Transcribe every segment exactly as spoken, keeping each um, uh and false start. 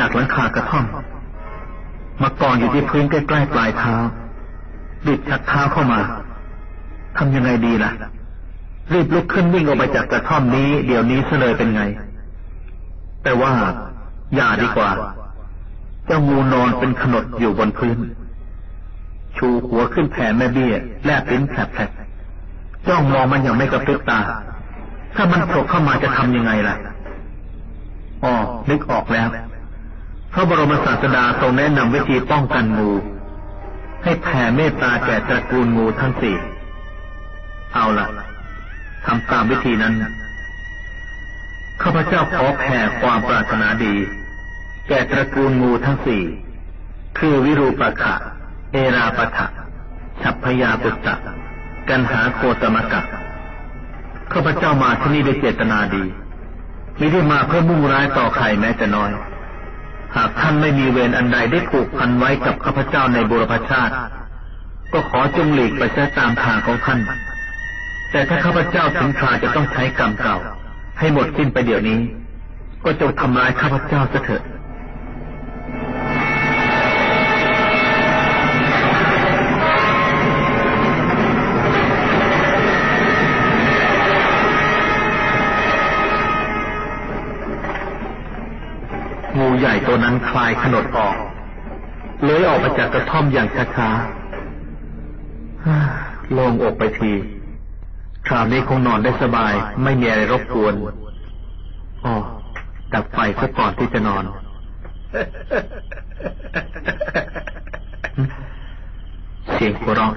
จากหลังคากระท่อมมากองอยู่ที่พื้นใกล้ๆปลายเท้ารีบชักเท้าเข้ามาทำยังไงดีล่ะรีบลุกขึ้นวิ่งออกไปจากกระท่อมนี้เดี๋ยวนี้ซะเลยเป็นไงแต่ว่าอย่าดีกว่าเจ้างูนอนเป็นขนดอยู่บนพื้นชูหัวขึ้นแผ่แม่เบี้ยแลบลิ้นแผลบๆจ้องมองมันอย่างไม่กระพริบตาถ้ามันโผล่เข้ามาจะทำยังไงล่ะอ๋อนึกออกแล้วพระบรมศาสดาทรงแนะนำวิธีป้องกันงูให้แผ่เมตตาแก่ตระกูลงูทั้งสี่เอาล่ะทำตามวิธีนั้นข้าพเจ้าขอแผ่ความปรารถนาดีแก่ตระกูลงูทั้งสี่คือวิรูปขะเอราปทะฉัพพยาปุตตะกันหาโคตมกะข้าพเจ้ามาที่นี่ด้วยเจตนาดีไม่ได้มาเพื่อมุ่งร้ายต่อใครแม้แต่น้อยหากท่านไม่มีเวรอันใดได้ผูกพันไว้กับข้าพเจ้าในบุรพชาติก็ขอจงหลีกไปเสียตามทางของท่านแต่ถ้าข้าพเจ้าถึงคราจะต้องใช้กรรมเก่าให้หมดสิ้นไปเดี๋ยวนี้ก็จงทำร้ายข้าพเจ้าเถิดงูใหญ่ตัวนั้นคลายขนดออกเลื้อยออกมาจากกระท่อมอย่างช้าๆโล่งอกไปทีคราวนี้คงนอนได้สบายไม่มีอะไรรบกวนอ๋อดับไฟซะก่อนที่จะนอนเสียงหัวเราะ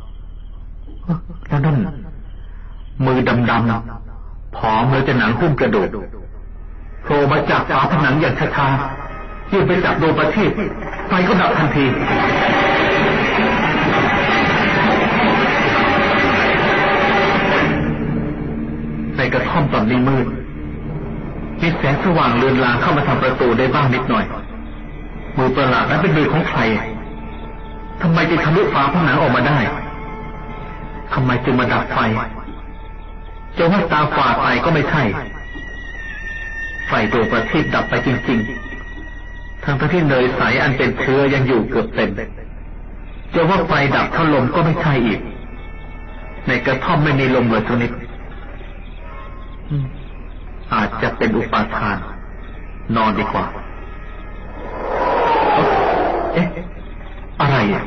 แล้วนั่นมือดำๆผอมเหมือนจะหนังหุ้มกระดูกโผล่มาจากฝาผนังอย่างช้าๆยื่นไปจับดวงประทีปไฟก็ดับทันทีในกระท่อมตอนนี้มืดมีแสงสว่างเลือนลางเข้ามาทางประตูได้บ้างนิดหน่อยมือประหลาดนั้นเป็นมือของใครทำไมจึงทะลุฝาผนังออกมาได้ทำไมจึงมาดับไฟจะว่าตาฝาดไปก็ไม่ใช่ไฟดวงประทีปดับไปจริงๆทั้งที่เนยใสอันเป็นเชื้อยังอยู่เกือบเต็มจะว่าไฟดับเท่าลมก็ไม่ใช่อีกในกระท่อมไม่มีลมเลยสักนิดอาจจะเป็นอุปาทานนอนดีกว่าเอ๊ะอะไรอ่ะ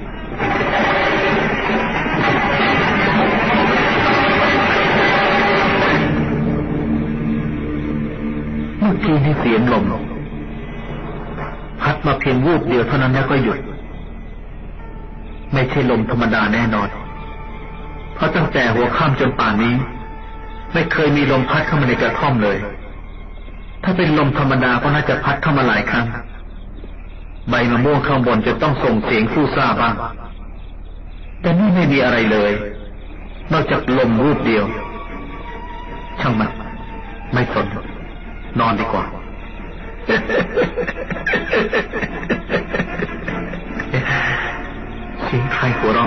เมื่อกี้นี่เสียงลมพัดมาเพียงวูบเดียวเท่านั้นแล้วก็หยุดไม่ใช่ลมธรรมดาแน่นอนเพราะตั้งแต่หัวค่ำจนป่านนี้ไม่เคยมีลมพัดเข้ามาในกระท่อมเลยถ้าเป็นลมธรรมดาก็น่าจะพัดเข้ามาหลายครั้งใบมะม่วงข้างบนจะต้องส่งเสียงฟู่ซ่าบ้างแต่นี่ไม่มีอะไรเลยนอกจากลมรูปเดียวช่างมันไม่สนนอนดีกว่าเสียงใครหัวเราะ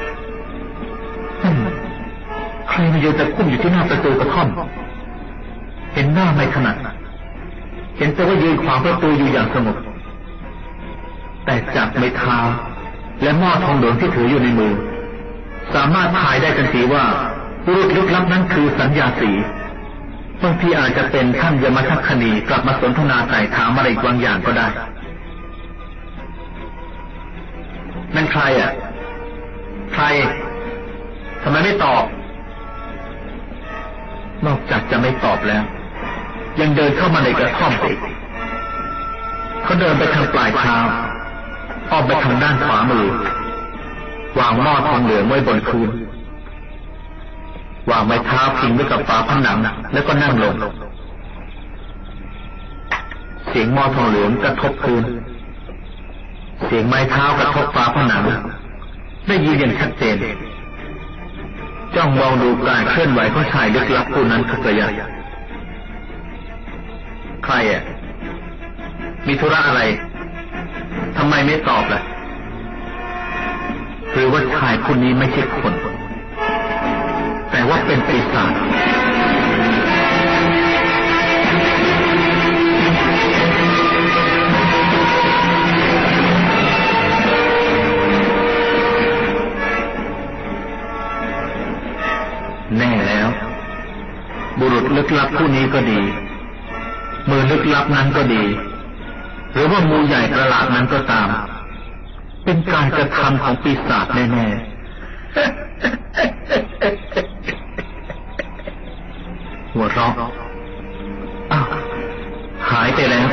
ใครมายืนตะคุ่มอยู่ที่หน้าประตูกระท่อมเห็นหน้าไม่ถนัดเห็นแต่ว่ายืนขวางประตูอยู่อย่างสงบแต่จากไม้เท้าและหม้อทองเหลืองที่ถืออยู่ในมือสามารถทายได้ทันทีว่าบุรุษลึกลับนั้นคือสัญญาสีบางทีอาจจะเป็นท่านยมทัคคณีกลับมาสนทนาไต่ถามอะไรบางอย่างก็ได้นั่นใครอ่ะใครทำไมไม่ตอบนอกจากจะไม่ตอบแล้วยังเดินเข้ามาในกระท่อมอีกเขาเดินไปทางปลายเท้าอ้อมไปทางด้านขวามือวางหม้อทองเหลืองไว้บนพื้นวางไม้เท้าพิงไว้กับฝาผนังแล้วก็นั่งลงเสียงหม้อทองเหลืองกระทบพื้นเสียงไม้เท้ากระทบฝาผนังได้ยินอย่างชัดเจนจ้องมองดูการเคลื่อนไหวของชายลึกลับผู้นั้นทุกระยะใครอ่ะมีธุระอะไรทำไมไม่ตอบล่ะหรือว่าชายผู้นี้ไม่ใช่คนแต่ว่าเป็นปีศาจกลับผู้นี้ก็ดีมือลึกลับนั้นก็ดีหรือว่างูใหญ่ประหลาดนั้นก็ตามเป็นการกระทำของปีศาจแน่ๆหัวเราะอ้าวหายไปแล้ว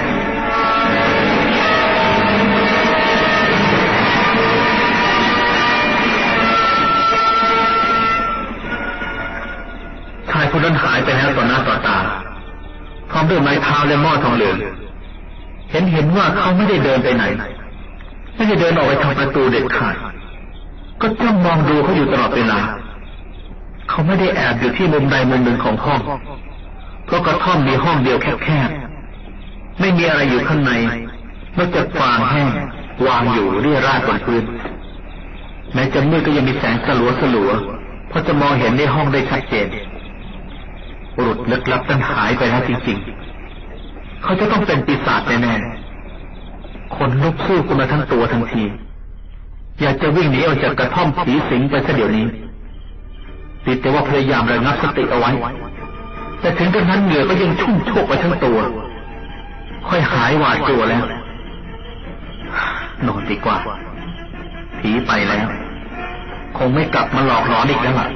ชายคนนั้นหายไปแล้วต่อหน้าต่อตาพร้อมด้วยไม้เท้าและหม้อทองเหลืองเห็นเห็นว่าเขาไม่ได้เดินไปไหนไม่ได้เดินออกไปทางประตูเด็ดขาดก็จ้องมองดูเขาอยู่ตลอดเวลาเขาไม่ได้แอบอยู่ที่มุมใดมุมหนึ่งของห้องเพราะกระท่อมมีห้องเดียวแคบๆไม่มีอะไรอยู่ข้างในนอกจากฟางแห้งวางอยู่เรี่ยราดบนพื้นแม้จะมืดก็ยังมีแสงสลัวสลัวพอจะมองเห็นในห้องได้ชัดเจนบุรุษลึกลับนั้นหายไปแล้วจริงๆเขาจะต้องเป็นปีศาจแน่ๆคนลุกสู้ขึ้นมาทั้งตัวทั้งทีอยากจะวิ่งหนีออกจากกระท่อมผีสิงไปซะเดี๋ยวนี้ติดแต่ว่าพยายามระงับสติเอาไว้แต่ถึงกระนั้นเหงื่อก็ยังชุ่มโชกไปทั้งตัวค่อยหายหวาดกลัวแล้วนอนดีกว่าผีไปแล้วคงไม่กลับมาหลอกหลอนอีกแล้วล่ะ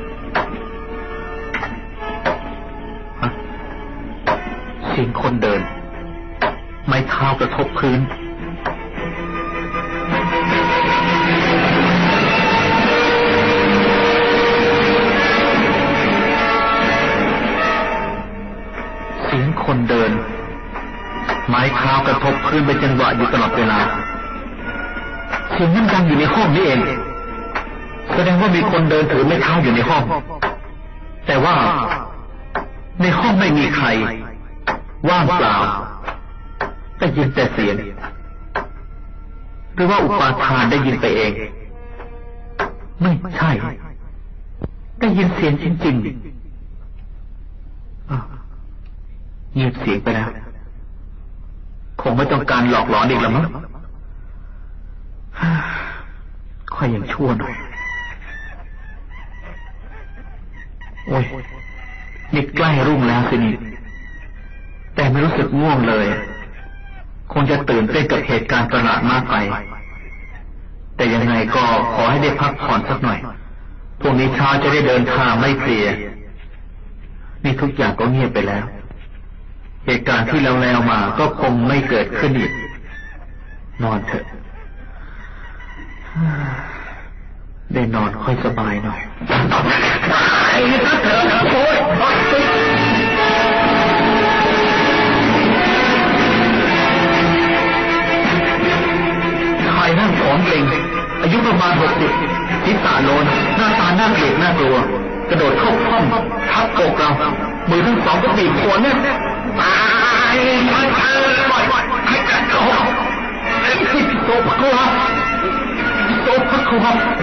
เสียงคนเดินไม้เท้ากระทบพื้นเสียงคนเดินไม้เท้ากระทบพื้นเป็นจังหวะอยู่ตลอดเวลาเสียงนั้นดังอยู่ในห้องนี้เองแสดงว่ามีคนเดินถือไม้เท้าอยู่ในห้องแต่ว่าในห้องไม่มีใครว่างเปล่าได้ยินแต่เสียงหรือว่าอุปาทานได้ยินไปเองไม่ใช่ได้ยินเสียงจริงๆเงียบเสียงไปแล้วคงไม่ต้องการหลอกหลอนอีกแล้วมั้งค่อยยังชั่วหน่อยโอ้ยนี่ใกล้รุ่งแล้วสินี่แต่ไม่รู้สึกง่วงเลยคงจะตื่นเต้นกับเหตุการณ์ประหลาดมากไปแต่ยังไงก็ขอให้ได้พักผ่อนสักหน่อยพรุ่งนี้เช้าจะได้เดินทางไม่เพลียนี่ทุกอย่างก็เงียบไปแล้วเหตุการณ์ที่แล้วแล้วมาก็คงไม่เกิดขึ้นอีกนอนเถอะได้นอนค่อยสบายหน่อยไอ้เถอะโอ๊ยชายนั่งผอมเกร็งอายุประมาณหกสิบศีรษะโลนหน้าตาหน้าเกลียดน่ากลัวกระโดดเข้าห้องทับอกเรามือทั้งสองก็บีบหัวเนี่ยตายมันเออปล่อยให้กันเขาไอ้ที่โตพักเขาโตพักเขา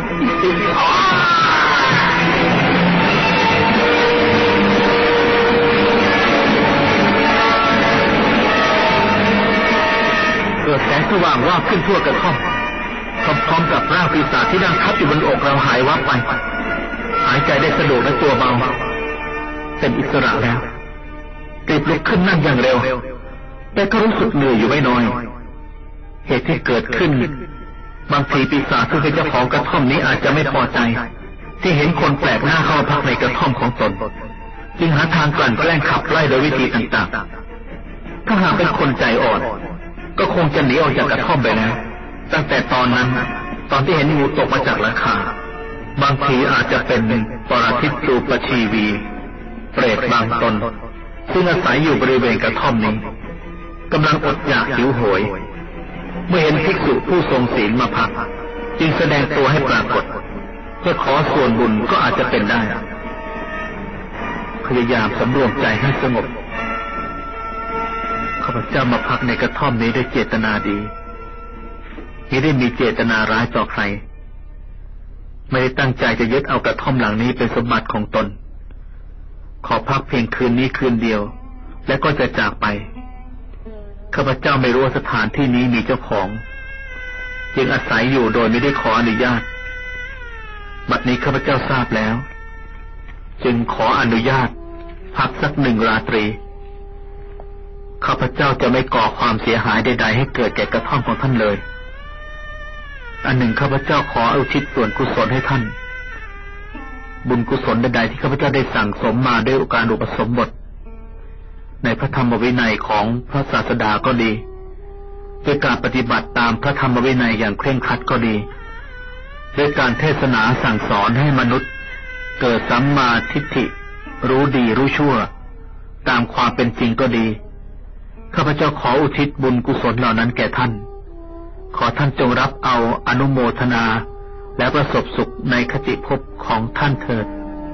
เกิดแสงสว่างว่าขึ้นทั่วกระท่อมพร้อมกับร่างปีศาจที่นั่งทับอยู่บนอกเราหายวับไปหายใจได้สะดวกและตัวเบาเป็นอิสระแล้วรีบลุกขึ้นนั่งอย่างเร็วแต่ก็รู้สึกเหนื่อยอยู่ไม่น้อยเหตุที่เกิดขึ้นบางทีปีศาจซึ่งเป็นเจ้าของกระท่อมนี้อาจจะไม่พอใจที่เห็นคนแปลกหน้าเข้ามาพักในกระท่อมของตนจึงหาทางกลั่นแกล้งขับไล่โดยวิธีต่างๆถ้าหากเป็นคนใจอ่อนก็คงจะหนีออกจากกระท่อมไปแล้วตั้งแต่ตอนนั้นตอนที่เห็นงูตกมาจากหลังคาบางทีอาจจะเป็นปรทิตรูปชีวีเปรตบางตนซึ่งอาศัยอยู่บริเวณกระท่อมนี้กำลังอดอยากหิวโหยเมื่อเห็นภิกษุผู้ทรงศีลมาพักจึงแสดงตัวให้ปรากฏเพื่อขอส่วนบุญก็อาจจะเป็นได้พยายามสำรวมใจให้สงบข้าพเจ้ามาพักในกระท่อมนี้ด้วยเจตนาดีไม่ได้มีเจตนาร้ายต่อใครไม่ได้ตั้งใจจะยึดเอากระท่อมหลังนี้เป็นสมบัติของตนขอพักเพียงคืนนี้คืนเดียวและก็จะจากไปข้าพเจ้าไม่รู้ว่าสถานที่นี้มีเจ้าของจึงอาศัยอยู่โดยไม่ได้ขออนุญาตบัดนี้ข้าพเจ้าทราบแล้วจึงขออนุญาตพักสักหนึ่งราตรีข้าพเจ้าจะไม่ก่อความเสียหายใดๆให้เกิดแก่กระท่อมของท่านเลยอันหนึ่งข้าพเจ้าขออุทิศส่วนกุศลให้ท่านบุญกุศลใดๆที่ข้าพเจ้าได้สั่งสมมาด้วยการอุปสมบทในพระธรรมวินัยของพระศาสดาก็ดีด้วยการปฏิบัติตามพระธรรมวินัยอย่างเคร่งครัดก็ดีด้วยการเทศนาสั่งสอนให้มนุษย์เกิดสัมมาทิฏฐิรู้ดีรู้ชั่วตามความเป็นจริงก็ดีข้าพเจ้าขออุทิศบุญกุศลเหล่านั้นแก่ท่านขอท่านจงรับเอาอนุโมทนาและประสบสุขในคติภพของท่านเถิด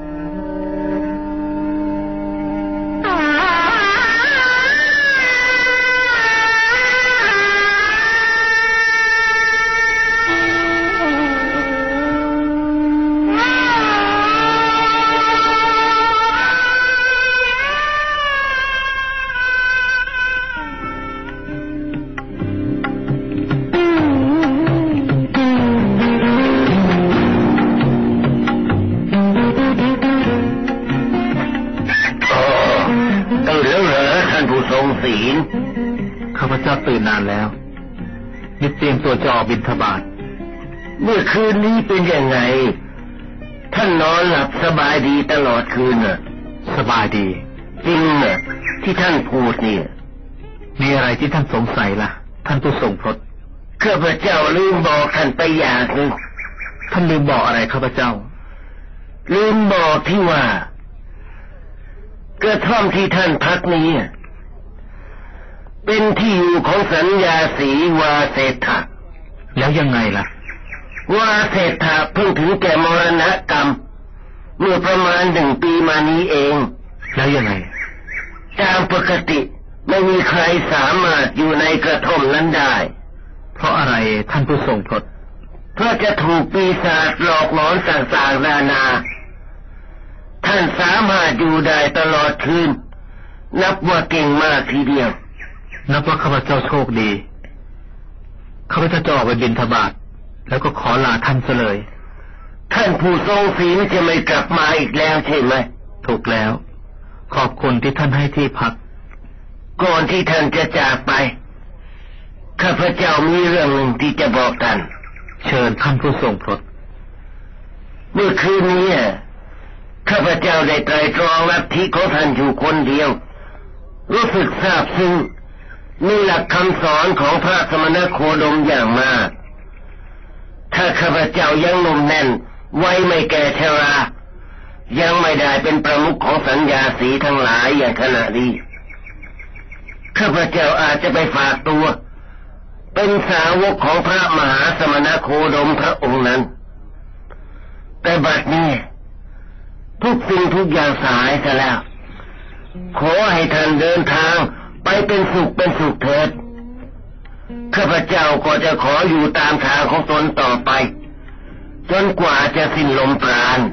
ข้าพเจ้าตื่นนานแล้วนี่เตรียมตัวจะออกบิณฑบาตเมื่อคืนนี้เป็นยังไงท่านนอนหลับสบายดีตลอดคืนน่ะสบายดีจริงน่ะที่ท่านพูดนี่มีอะไรที่ท่านสงสัยล่ะท่านผู้ทรงพรตข้าพเจ้าลืมบอกท่านไปอย่างหนึ่งท่านลืมบอกอะไรข้าพเจ้าลืมบอกที่ว่ากระท่อมที่ท่านพักนี้เป็นที่อยู่ของสัญญาสีวาเศรษฐะแล้วยังไงล่ะวาเศรษฐะเพิ่งถึงแก่มรณกรรมเมื่อประมาณหนึ่งปีมานี้เองแล้วยังไงตามปกติไม่มีใครสามารถอยู่ในกระท่อมนั้นได้เพราะอะไรท่านผู้ทรงพรตเพราะจะถูกปีศาจหลอกหลอนต่างๆนานาท่านสามารถอยู่ได้ตลอดคืนนับว่าเก่งมากทีเดียวนับว่าข้าพเจ้าโชคดีข้าพเจ้าจะออกไปบิณฑบาตแล้วก็ขอลาท่านซะเลยท่านผู้ทรงศีลจะไม่กลับมาอีกแล้วใช่ไหมถูกแล้วขอบคุณที่ท่านให้ที่พักก่อนที่ท่านจะจากไปข้าพเจ้ามีเรื่องหนึ่งที่จะบอกท่านเชิญท่านผู้ทรงพรตเมื่อคืนนี้ข้าพเจ้าได้ไตร่ตรองลัทธิของท่านอยู่คนเดียวรู้สึกซาบซึ้งมีหลักคำสอนของพระสมณโคดมอย่างมากถ้าข้าพเจ้ายังหนุ่มแน่นไว้ไม่แก่ชรายังไม่ได้เป็นประมุขของสัญญาสีทั้งหลายอย่างขณะนี้ข้าพเจ้าอาจจะไปฝากตัวเป็นสาวกของพระมหาสมณโคดมพระองค์นั้นแต่บัดนี้ทุกสิ่งทุกอย่างสายซะแล้วขอให้ท่านเดินทางไปเป็นสุขเป็นสุขเถิดข้าพเจ้าก็จะขออยู่ตามทางของตนต่อไปจนกว่าจะสิ้นลมปราณ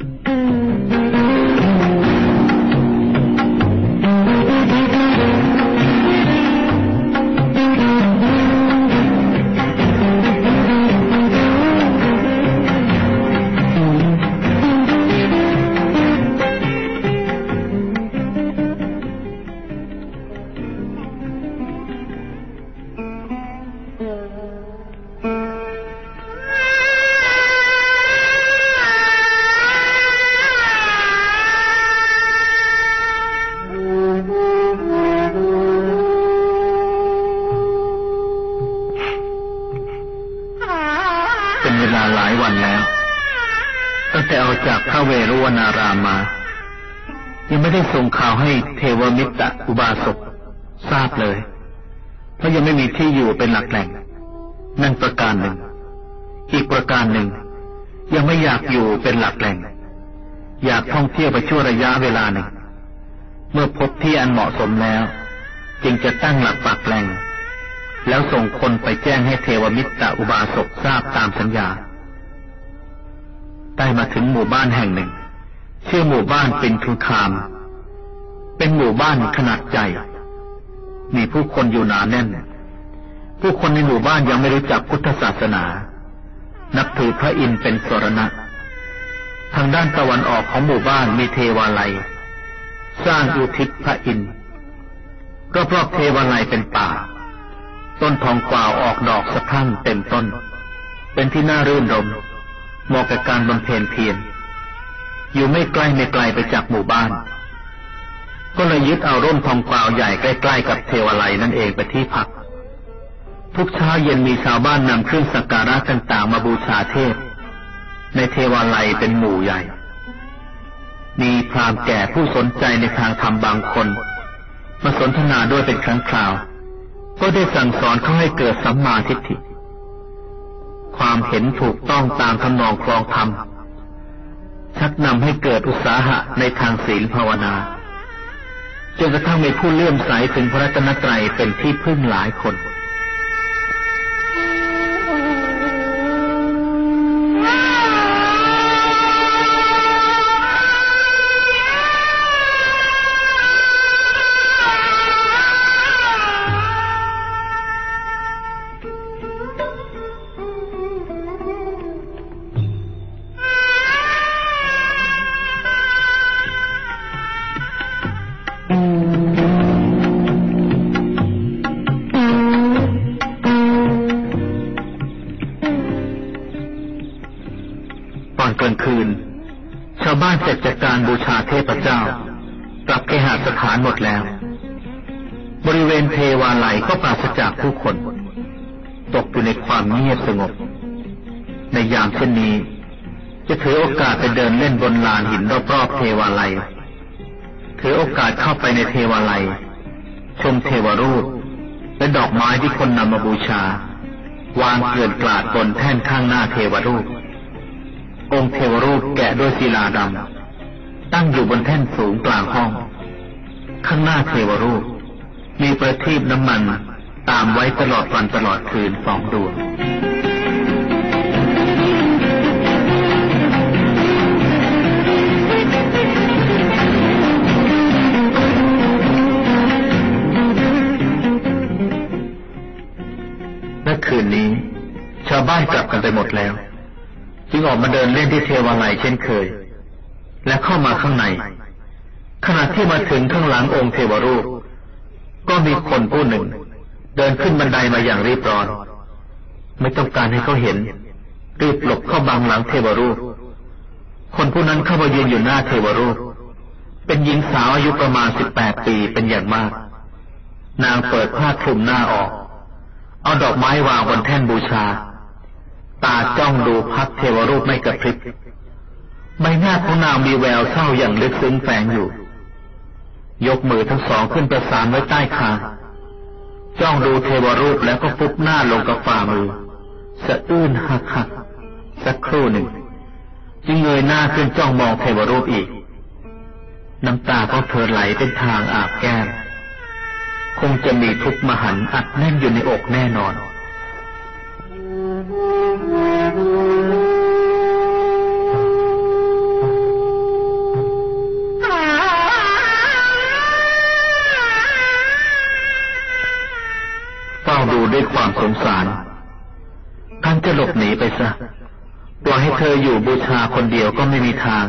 จากพระเวรุวนารามมายังไม่ได้ส่งข่าวให้เทวมิตรอุบาสกทราบเลยเพราะยังไม่มีที่อยู่เป็นหลักแหล่งนั่นประการหนึ่งอีกประการหนึ่งยังไม่อยากอยู่เป็นหลักแหล่งอยากท่องเที่ยวไปชั่วระยะเวลาหนึ่งเมื่อพบที่อันเหมาะสมแล้วจึงจะตั้งหลักปักแหล่งแล้วส่งคนไปแจ้งให้เทวมิตรอุบาสกทราบตามสัญญาได้มาถึงหมู่บ้านแห่งหนึ่งชื่อหมู่บ้านเป็นทุคามเป็นหมู่บ้านขนาดใหญ่มีผู้คนอยู่หนาแน่นผู้คนในหมู่บ้านยังไม่รู้จักพุทธศาสนานับถือพระอินทร์เป็นสรณะทางด้านตะวันออกของหมู่บ้านมีเทวาลัยสร้างอุทิศพระอินทร์รอบๆเทวาลัยเป็นป่าต้นทองกวาวออกดอกสะพรั่งเต็มต้นเป็นที่น่ารื่นรมเหมาะกับการบำเพ็ญเพียรอยู่ไม่ใกล้ไม่ไกลไปจากหมู่บ้านก็เลยยึดเอาร่มทองกวาวใหญ่ใกล้ๆกับเทวาลัยนั่นเองไปที่พักทุกเช้าเย็นมีชาวบ้านนำเครื่องสักการะต่างๆมาบูชาเทพในเทวาลัยเป็นหมู่ใหญ่มีพราหมณ์แก่ผู้สนใจในทางธรรมบางคนมาสนทนาด้วยเป็นครั้งคราวก็ได้สั่งสอนเขาให้เกิดสัมมาทิฏฐิความเห็นถูกต้องตามทำนองครองธรรมชักนำให้เกิดอุตสาหะในทางศีลภาวนาจนกระทั่งมีผู้เลื่อมใสถึงพระรัตนตรัยเป็นที่พึ่งหลายคนเสร็จจากการบูชาเทพเจ้ากลับเคหสถานหมดแล้วบริเวณเทวาลัยก็ปราศจากผู้คนตกอยู่ในความเงียบสงบในยามเช่นนี้จะถือโอกาสไปเดินเล่นบนลานหินรอบๆเทวาลัยถือโอกาสเข้าไปในเทวาลัยชมเทวรูปและดอกไม้ที่คนนำมาบูชาวางเกลื่อนกลาดบนแท่นข้างหน้าเทวรูปองค์เทวรูปแกะด้วยศิลาดำตั้งอยู่บนแท่นสูงกลางห้องข้างหน้าเทวรูปมีประทีปน้ำมันตามไว้ตลอดวันตลอดคืนสองดวงและคืนนี้ชาวบ้านกลับกันไปหมดแล้วจึงออกมาเดินเล่นที่เทวาลัยเช่นเคยและเข้ามาข้างในขณะที่มาถึงข้างหลังองค์เทวรูปก็มีคนผู้หนึ่งเดินขึ้นบันไดมาอย่างรีบร้อนไม่ต้องการให้เขาเห็นรีบหลบเข้าบังหลังเทวรูปคนผู้นั้นเข้ามายืนอยู่หน้าเทวรูปเป็นหญิงสาวอายุประมาณสิบแปดปีเป็นอย่างมากนางเปิดผ้าคลุมหน้าออกเอาดอกไม้วางบนแท่นบูชาตาจ้องดูพักเทวรูปไม่กระพริบใบหน้าของนางมีแววเศร้าอย่างลึกซึ้งแฝงอยู่ยกมือทั้งสองขึ้นประสานไว้ใต้คางจ้องดูเทวรูปแล้วก็ฟุบหน้าลงกับฝ่ามือสะอื้นหักหักสักครู่หนึ่งจึงเงยหน้าขึ้นจ้องมองเทวรูปอีกน้ำตาของเธอไหลเป็นทางอาบแก้มคงจะมีทุกข์มหันต์อัดแน่นอยู่ในอกแน่นอนเฝ้าดูด้วยความสงสารท่านจะหลบหนีไปซะปล่อยให้เธออยู่บูชาคนเดียวก็ไม่มีทาง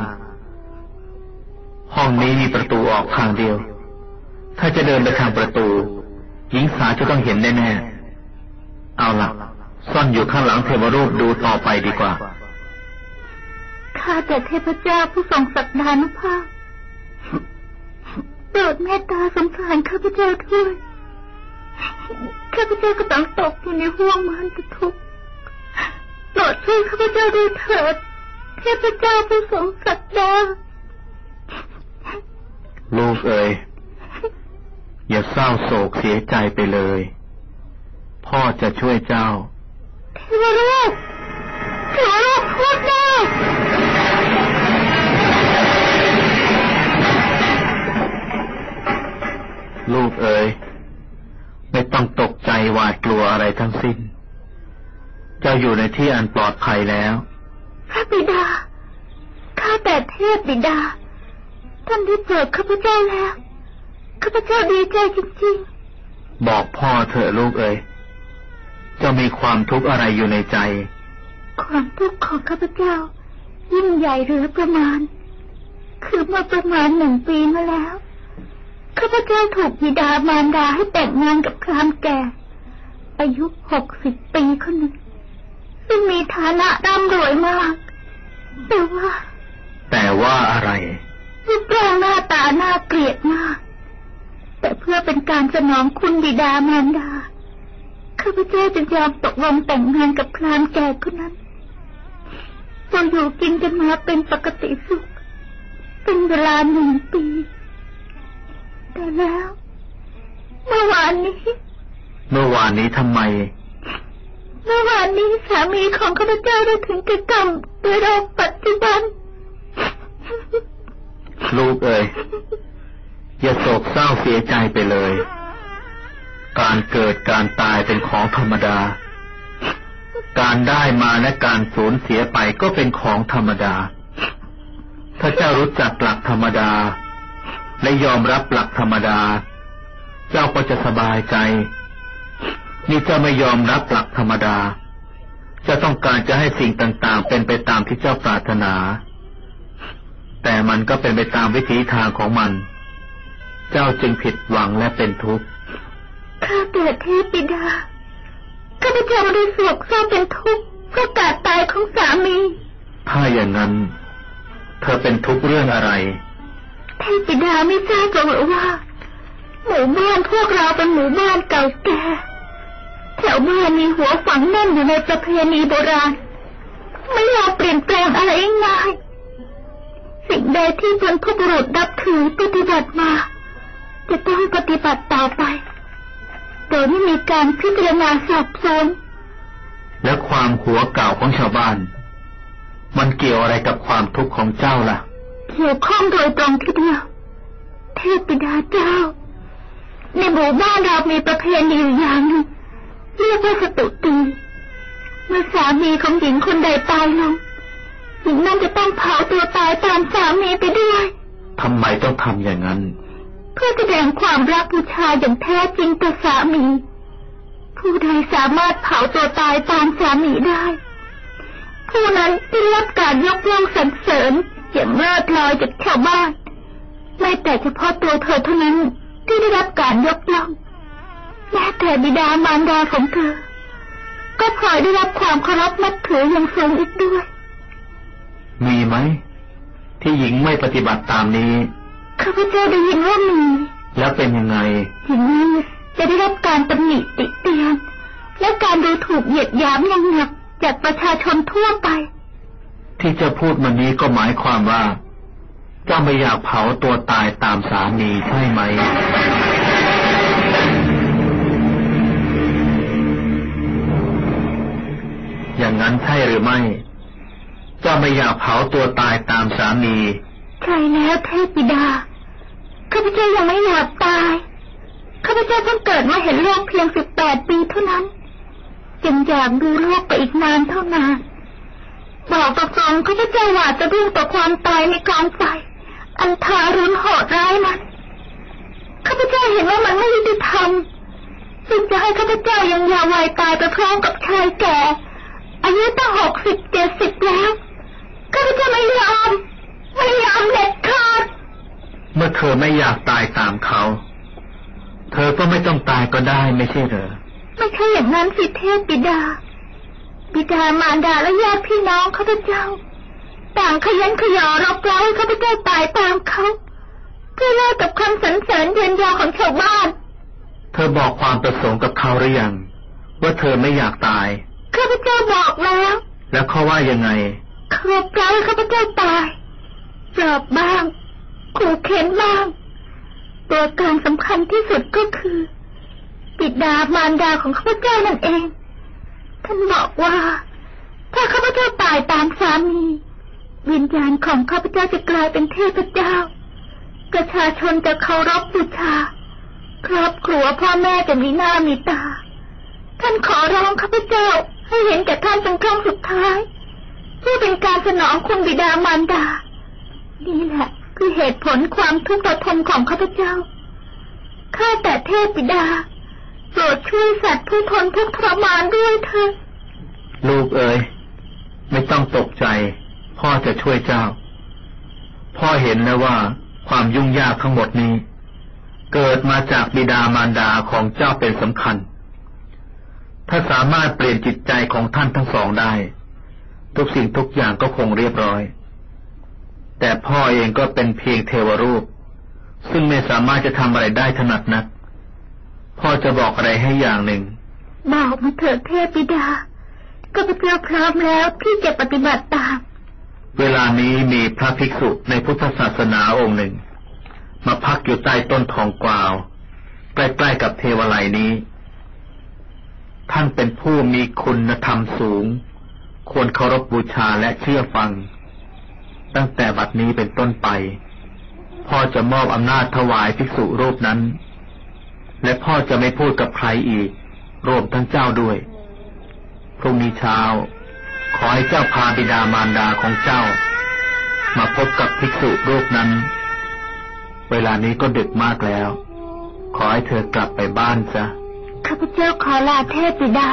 ห้องนี้มีประตูออกทางเดียวถ้าจะเดินไปทางประตูหญิงสาวจะต้องเห็นแน่ๆเอาล่ะซ่อนอยู่ข้างหลังเทวรูปดูต่อไปดีกว่าข้าแต่เทพเจ้าผู้ทรงศักดานุภาพโปรดเมตตาสงสารข้าพเจ้าด้วยข้าพเจ้ากำลังตกอยู่ในห่วงมารทุกข์โปรดช่วยข้าพเจ้าด้วยเถิดเทพเจ้าผู้ทรงศักดาลูกเอ๋ยอย่าเศร้าโศกเสียใจไปเลยพ่อจะช่วยเจ้าเทวรูปเทวรูปพูดได้ลูกเอ๋ยไม่ต้องตกใจหวาดกลัวอะไรทั้งสิ้นเจ้าอยู่ในที่อันปลอดภัยแล้วพระบิดาข้าแต่เทพบิดาท่านได้โปรดข้าพเจ้าแล้วข้าพเจ้าดีใจจริงๆบอกพ่อเถอะลูกเอ๋ยเจ้ามีความทุกข์อะไรอยู่ในใจความทุกข์ของข้าพเจ้ายิ่งใหญ่หรือประมาณคือเมื่อประมาณหนึ่งปีมาแล้วข้าพเจ้าถูกบิดามารดาให้แต่งงานกับพราหมณ์แก่อายุหกสิบปีคนหนึ่งซึ่งมีฐานะร่ำรวยมากแต่ว่าแต่ว่าอะไรรูปร่างหน้าตาน่าเกลียดมากแต่เพื่อเป็นการสนองคุณบิดามารดาข้าพเจ้าจึงยอมตกลงแต่งงานกับพราหมณ์แก่คนนั้นเราอยู่กินกันมาเป็นปกติสุขเป็นเวลาหนึ่งปีแต่แล้วเมื่อวานนี้เมื่อวานนี้ทำไมเมื่อวานนี้สามีของข้าพเจ้าได้ถึงแก่กรรมด้วยโรคปัจจุบันลูกเอ๋ยอย่าโศกเศร้าเสียใจไปเลยการเกิดการตายเป็นของธรรมดาการได้มาและการสูญเสียไปก็เป็นของธรรมดาถ้าเจ้ารู้จักหลักธรรมดาและยอมรับหลักธรรมดาเจ้าก็จะสบายใจนี่เจ้าไม่ยอมรับหลักธรรมดาเจ้าต้องการจะให้สิ่งต่างๆเป็นไปตามที่เจ้าปรารถนาแต่มันก็เป็นไปตามวิถีทางของมันเจ้าจึงผิดหวังและเป็นทุกข์ข้าแต่เทพบิดาข้าพเจ้าได้โศกเศร้าเป็นทุกข์เพราะการตายของสามีถ้าอย่างนั้นเธอเป็นทุกข์เรื่องอะไรเทพบิดาไม่ทราบหรือว่าหมู่บ้านพวกเราเป็นหมู่บ้านเก่าแก่แถวบ้านมีหัวฝังแน่นอยู่ในประเพณีโบราณไม่ยอมเปลี่ยนแปลงอะไรง่ายสิ่งใดที่บรรพบุรุษนับถือปฏิบัติมาจะต้องปฏิบัติต่อไปโดยไม่มีการพิจารณาสอบสวนและความหัวเก่าของชาวบ้านมันเกี่ยวอะไรกับความทุกข์ของเจ้าล่ะเกี่ยวข้องโดยตรงทีเดียวเทพบิดาเจ้าในหมู่บ้านเรามีประเพณีอย่างหนึ่งเรียกว่าสตุตีเมื่อสามีของหญิงคนใดตายลงหญิงนั้นจะต้องเผาตัวตายตามสามีไปด้วยทำไมต้องทำอย่างนั้นเพื่อแสดงความรักบูชาอย่างแท้จริงต่อสามีผู้ใดสามารถเผาตัวตายตามสามีได้ผู้นั้นได้รับการยกย่องสรรเสริญอย่างเลิศลอยจากชาวบ้านไม่แต่เฉพาะตัวเธอเท่านั้นที่ได้รับการยกย่องแม้แต่บิดามารดาของเธอก็พลอยได้รับความเคารพนับถืออย่างสูงอีกด้วยมีไหมที่หญิงไม่ปฏิบัติตามนี้ข้าพเจ้าได้ยินว่ามีแล้วเป็นยังไงหญิงนี้จะได้รับการตำหนิติเตียนและการดูถูกเหยียดหยามอย่างหนักจากประชาชนทั่วไปที่จะพูดมานี้ก็หมายความว่าเจ้าไม่อยากเผาตัวตายตามสามีใช่ไหมอย่างนั้นใช่หรือไม่เจ้าไม่อยากเผาตัวตายตามสามีใช่แล้วเทพบิดาข้าพเจ้ายังไม่อยากตายข้าพเจ้าเพิ่งเกิดมาเห็นโลกเพียงสิบแปดปีเท่านั้นจึงอยากดูโลกไปอีกนานเท่านานบอกตรงๆข้าพเจ้าอยากจะรุ่งต่อความตายในกองไฟอันทารุณโหดร้ายนั้นข้าพเจ้าเห็นว่ามันไม่ยุติธรรมจึงจะให้ข้าพเจ้ายังยาววัยตายไปพร้อมกับชายแก่อายุตั้งหกสิบเจ็ดสิบแล้วข้าพเจ้าไม่ยอมไม่ยอมเด็ดขาดเมื่อเธอไม่อยากตายตามเขาเธอก็ไม่ต้องตายก็ได้ไม่ใช่เหรอไม่ใช่อย่างนั้นสิเทพบิดาบิดามารดาและญาติพี่น้องข้าพเจ้าต่างขยันขยอรบเร้าให้ข้าพเจ้าตายตามเขาเพื่อแลกกับคำสรรเสริญเยินยอของชาวบ้านเธอบอกความประสงค์กับเขาหรือยังว่าเธอไม่อยากตายข้าพเจ้าบอกแล้วแล้วเขาว่ายังไงเขาปล่อยให้ข้าพเจ้าตายปลอบบ้างขู่เข็นบ้างตัวการสำคัญที่สุดก็คือบิดามารดาของข้าพเจ้านั่นเองท่านบอกว่าถ้าข้าพเจ้าตายตามสามีวิญญาณของข้าพเจ้าจะกลายเป็นเทพเจ้าประชาชนจะเคารพบูชาครอบครัวพ่อแม่จะมีหน้ามีตาท่านขอร้องข้าพเจ้าให้เห็นแก่ท่านเป็นครั้งสุดท้ายเพื่อเป็นการสนองคุณบิดามารดานี่แหละคือเหตุผลความทุกข์ระทมของข้าพเจ้าข้าแต่เทพบิดาโปรดช่วยสัตว์ผู้ทนทุกข์ทรมานด้วยเถิดลูกเอ๋ยไม่ต้องตกใจพ่อจะช่วยเจ้าพ่อเห็นแล้วว่าความยุ่งยากทั้งหมดนี้เกิดมาจากบิดามารดาของเจ้าเป็นสำคัญถ้าสามารถเปลี่ยนจิตใจของท่านทั้งสองได้ทุกสิ่งทุกอย่างก็คงเรียบร้อยแต่พ่อเองก็เป็นเพียงเทวรูปซึ่งไม่สามารถจะทำอะไรได้ถนัดนักพ่อจะบอกอะไรให้อย่างหนึ่งบอกมาเถิดเทพบิดาข้าพเจ้าพร้อมแล้วที่จะปฏิบัติตามเวลานี้มีพระภิกษุในพุทธศาสนาองค์หนึ่งมาพักอยู่ใต้ต้นทองกวาวใกล้ๆกับเทวาลัยนี้ท่านเป็นผู้มีคุณธรรมสูงควรเคารพบูชาและเชื่อฟังตั้งแต่บัดนี้เป็นต้นไปพ่อจะมอบอำนาจถวายภิกษุรูปนั้นและพ่อจะไม่พูดกับใครอีกรวมทั้งเจ้าด้วยพรุ่งนี้เช้าขอให้เจ้าพาบิดามารดาของเจ้ามาพบกับภิกษุรูปนั้นเวลานี้ก็ดึกมากแล้วขอให้เธอกลับไปบ้านซะข้าพเจ้าขอลาเทพบิดา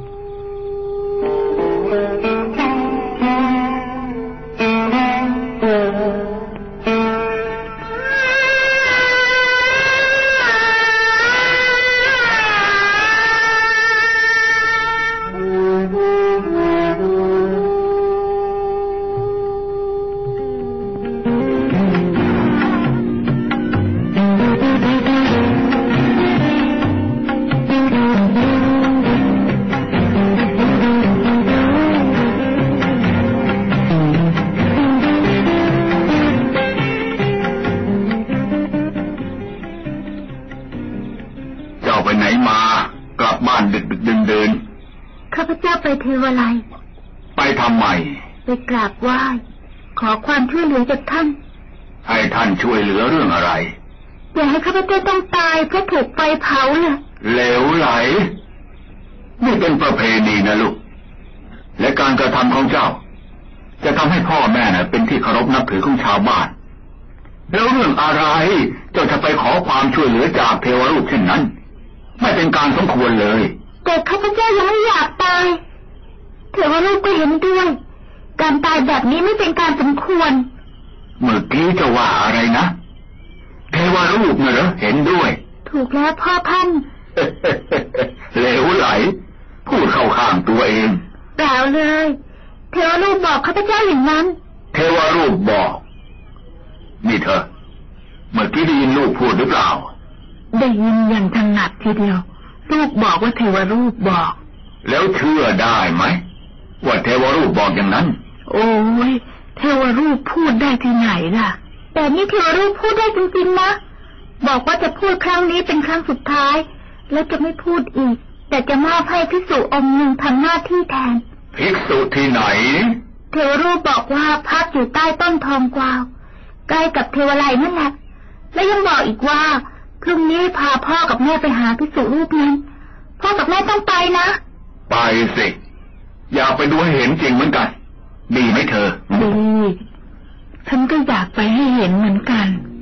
ไปเทวาลัยไปทำไมไปกราบไหว้ขอความช่วยเหลือจากท่านให้ท่านช่วยเหลือเรื่องอะไรอย่าให้ข้าพเจ้าต้องตายเพราะถูกไฟเผาเลยเหลวไหลนี่เป็นประเพณีนะลูกและการกระทำของเจ้าจะทำให้พ่อแม่น่ะเป็นที่เคารพนับถือของชาวบ้านแล้วเรื่องอะไรเจ้าจะไปขอความช่วยเหลือจากเทวรูปเช่นนั้นไม่เป็นการสมควรเลยแต่ข้าพเจ้ายังไม่อยากตายเทวรูปก็เห็นด้วยการตายแบบนี้ไม่เป็นการสมควรเมื่อกี้จะว่าอะไรนะเทวรูปน่ะเหรอเห็นด้วยถูกแล้วพ่อท่านเหลวไหลพูดเข้าข้างตัวเองเปล่าเลยเทวรูปบอกข้าพเจ้าอย่างนั้นเทวรูปบอกนี่เธอเมื่อกี้ได้ยินลูกพูดหรือเปล่าได้ยินอย่างถนัดทีเดียวลูกบอกว่าเทวรูปบอกแล้วเชื่อได้ไหมว่าเทวรูปบอกอย่างนั้นโอ้ยเทวรูปพูดได้ที่ไหนล่ะแต่นี่เทวรูปพูดได้จริงๆนะบอกว่าจะพูดครั้งนี้เป็นครั้งสุดท้ายแล้วจะไม่พูดอีกแต่จะมอบให้ภิกษุองค์หนึ่งทำหน้าที่แทนภิกษุที่ไหนเทวรูปบอกว่าพักอยู่ใต้ต้นทองกวาวใกล้กับเทวาลัยนั่นแหละและยังบอกอีกว่าพรุ่งนี้พาพ่อกับแม่ไปหาภิกษุรูปนั้นพ่อกับแม่ต้องไปนะไปสิอยากไปดูให้เห็นจริงเหมือนกันดีไหมเธอดีฉันก็อยากไปให้เห็นเหมือนกัน